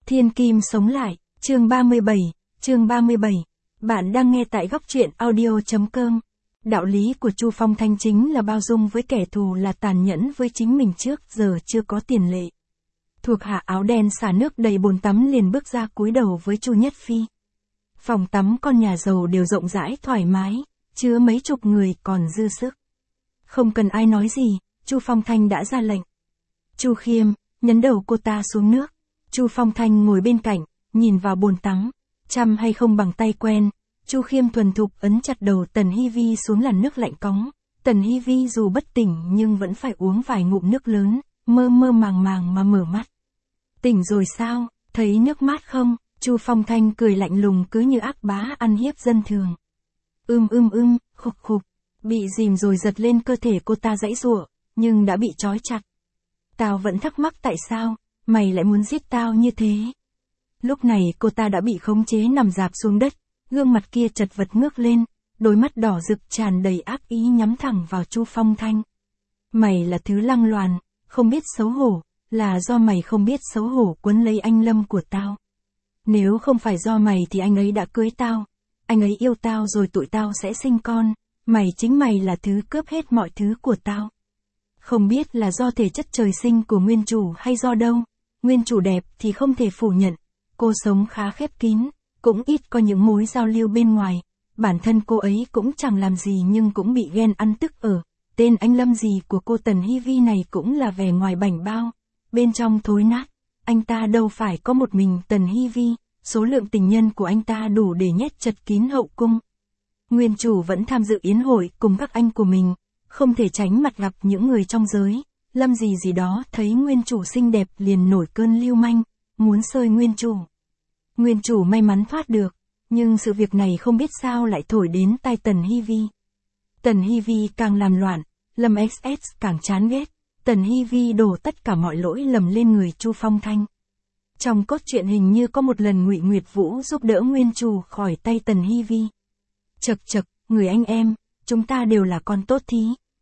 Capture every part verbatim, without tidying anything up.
Thiên Kim sống lại, chương ba mươi bảy, chương ba mươi bảy. Bạn đang nghe tại góc truyện audio chấm com. Đạo lý của Chu Phong Thanh chính là bao dung với kẻ thù, là tàn nhẫn với chính mình trước giờ chưa có tiền lệ. Thuộc hạ áo đen xả nước đầy bồn tắm liền bước ra cúi đầu với Chu Nhất Phi. Phòng tắm con nhà giàu đều rộng rãi thoải mái, chứa mấy chục người còn dư sức. Không cần ai nói gì, Chu Phong Thanh đã ra lệnh. Chu Khiêm, nhấn đầu cô ta xuống nước. Chu Phong Thanh ngồi bên cạnh, nhìn vào bồn tắm, chăm hay không bằng tay quen. Chu Khiêm thuần thục ấn chặt đầu Tần Hi Vi xuống làn nước lạnh cóng. Tần Hi Vi dù bất tỉnh nhưng vẫn phải uống vài ngụm nước lớn, mơ mơ màng màng mà mở mắt. Tỉnh rồi sao, thấy nước mát không? Chu Phong Thanh cười lạnh lùng cứ như ác bá ăn hiếp dân thường. Ưm ưm ưm, khục khục, bị dìm rồi giật lên cơ thể cô ta giãy giụa, nhưng đã bị trói chặt. Tao vẫn thắc mắc tại sao, mày lại muốn giết tao như thế. Lúc này cô ta đã bị khống chế nằm rạp xuống đất, gương mặt kia chật vật ngước lên, đôi mắt đỏ rực tràn đầy ác ý nhắm thẳng vào Chu Phong Thanh. Mày là thứ lăng loàn, không biết xấu hổ, là do mày không biết xấu hổ quấn lấy anh Lâm của tao. Nếu không phải do mày thì anh ấy đã cưới tao, anh ấy yêu tao rồi tụi tao sẽ sinh con, mày chính mày là thứ cướp hết mọi thứ của tao. Không biết là do thể chất trời sinh của nguyên chủ hay do đâu, nguyên chủ đẹp thì không thể phủ nhận, cô sống khá khép kín, cũng ít có những mối giao lưu bên ngoài, bản thân cô ấy cũng chẳng làm gì nhưng cũng bị ghen ăn tức ở, tên anh Lâm gì của cô Tần Hi Vi này cũng là vẻ ngoài bảnh bao, bên trong thối nát, anh ta đâu phải có một mình Tần Hi Vi, số lượng tình nhân của anh ta đủ để nhét chật kín hậu cung. Nguyên chủ vẫn tham dự yến hội cùng các anh của mình, không thể tránh mặt gặp những người trong giới, Lâm gì gì đó thấy nguyên chủ xinh đẹp liền nổi cơn lưu manh, muốn xơi nguyên chủ. Nguyên chủ may mắn thoát được, nhưng sự việc này không biết sao lại thổi đến tai Tần Hi Vi. Tần Hi Vi càng làm loạn, Lâm ích ét càng chán ghét, Tần Hi Vi đổ tất cả mọi lỗi lầm lên người Chu Phong Thanh. Trong cốt truyện hình như có một lần Ngụy Nguyệt Vũ giúp đỡ nguyên chủ khỏi tay Tần Hi Vi. Chật chật, người anh em, chúng ta đều là con tốt thí.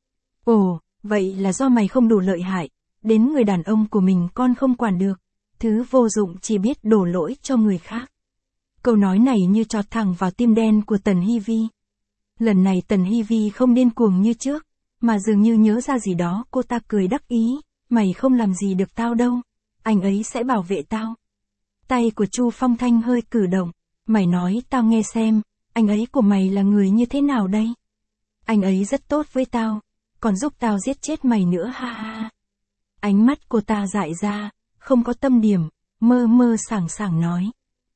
Ồ, vậy là do mày không đủ lợi hại, đến người đàn ông của mình con không quản được, thứ vô dụng chỉ biết đổ lỗi cho người khác. Câu nói này như chọt thẳng vào tim đen của Tần Hi Vi. Lần này Tần Hi Vi không điên cuồng như trước, mà dường như nhớ ra gì đó, cô ta cười đắc ý, mày không làm gì được tao đâu, anh ấy sẽ bảo vệ tao. Tay của Chu Phong Thanh hơi cử động, mày nói tao nghe xem, anh ấy của mày là người như thế nào đây? Anh ấy rất tốt với tao, còn giúp tao giết chết mày nữa ha ha. Ánh mắt cô ta dại ra, không có tâm điểm, mơ mơ sảng sảng nói.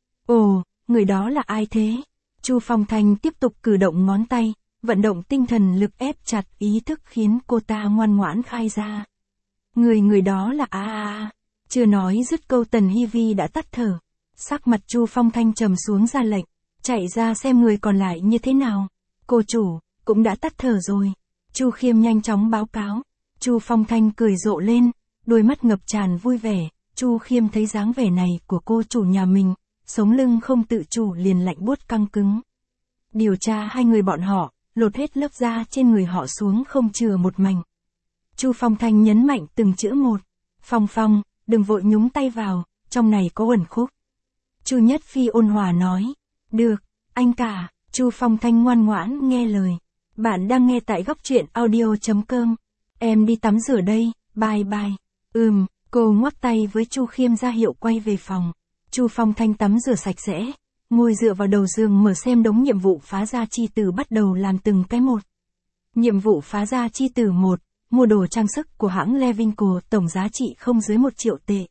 Ồ, người đó là ai thế? Chu Phong Thanh tiếp tục cử động ngón tay, vận động tinh thần lực ép chặt ý thức khiến cô ta ngoan ngoãn khai ra. Người người đó là a a a. Chưa nói dứt câu Tần Hi Vi đã tắt thở. Sắc mặt Chu Phong Thanh trầm xuống ra lệnh, chạy ra xem người còn lại như thế nào. Cô chủ, cũng đã tắt thở rồi. Chu Khiêm nhanh chóng báo cáo. Chu Phong Thanh cười rộ lên, đôi mắt ngập tràn vui vẻ. Chu Khiêm thấy dáng vẻ này của cô chủ nhà mình, sống lưng không tự chủ liền lạnh buốt căng cứng. Điều tra hai người bọn họ, lột hết lớp da trên người họ xuống không chừa một mảnh. Chu Phong Thanh nhấn mạnh từng chữ một. Phong Phong, đừng vội nhúng tay vào, trong này có uẩn khúc. Chu Nhất Phi ôn hòa nói. Được, anh cả. Chu Phong Thanh ngoan ngoãn nghe lời. Bạn đang nghe tại góc truyện audio chấm com. Em đi tắm rửa đây, bye bye. Ừm, cô ngoắc tay với Chu Khiêm ra hiệu quay về phòng. Chu Phong Thanh tắm rửa sạch sẽ, ngồi dựa vào đầu giường mở xem đống nhiệm vụ phá gia chi tử bắt đầu làm từng cái một. Nhiệm vụ phá gia chi tử một, mua đồ trang sức của hãng Levinco tổng giá trị không dưới một triệu tệ.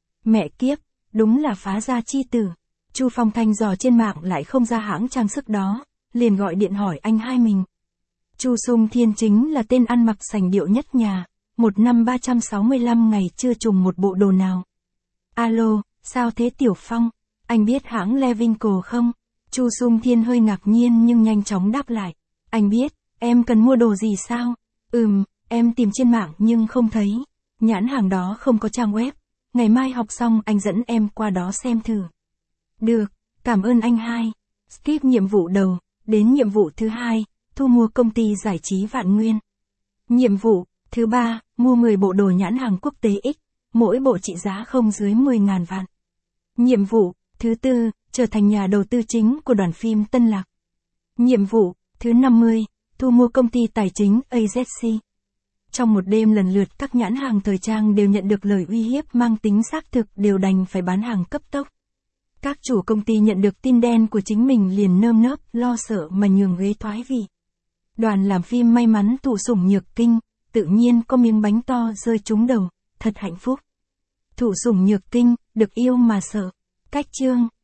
Mẹ kiếp, đúng là phá gia chi tử. Chu Phong Thanh dò trên mạng lại không ra hãng trang sức đó, liền gọi điện hỏi anh hai mình. Chu Sung Thiên chính là tên ăn mặc sành điệu nhất nhà, một năm ba trăm sáu mươi lăm ngày chưa trùng một bộ đồ nào. Alo, sao thế Tiểu Phong, anh biết hãng Levinco không? Chu Sung Thiên hơi ngạc nhiên nhưng nhanh chóng đáp lại. Anh biết, em cần mua đồ gì sao? Ừm, em tìm trên mạng nhưng không thấy. Nhãn hàng đó không có trang web. Ngày mai học xong anh dẫn em qua đó xem thử. Được, cảm ơn anh hai. Skip nhiệm vụ đầu, đến nhiệm vụ thứ hai, thu mua công ty giải trí Vạn Nguyên. Nhiệm vụ thứ ba, mua mười bộ đồ nhãn hàng quốc tế X, mỗi bộ trị giá không dưới mười nghìn vạn. Nhiệm vụ thứ tư, trở thành nhà đầu tư chính của đoàn phim Tân Lạc. Nhiệm vụ thứ năm mươi, thu mua công ty tài chính a zét xê. Trong một đêm lần lượt các nhãn hàng thời trang đều nhận được lời uy hiếp mang tính xác thực, đều đành phải bán hàng cấp tốc. Các chủ công ty nhận được tin đen của chính mình liền nơm nớp, lo sợ mà nhường ghế thoái vị. Đoàn làm phim may mắn thụ sủng nhược kinh, tự nhiên có miếng bánh to rơi trúng đầu, thật hạnh phúc. Thụ sủng nhược kinh, được yêu mà sợ. Cách chương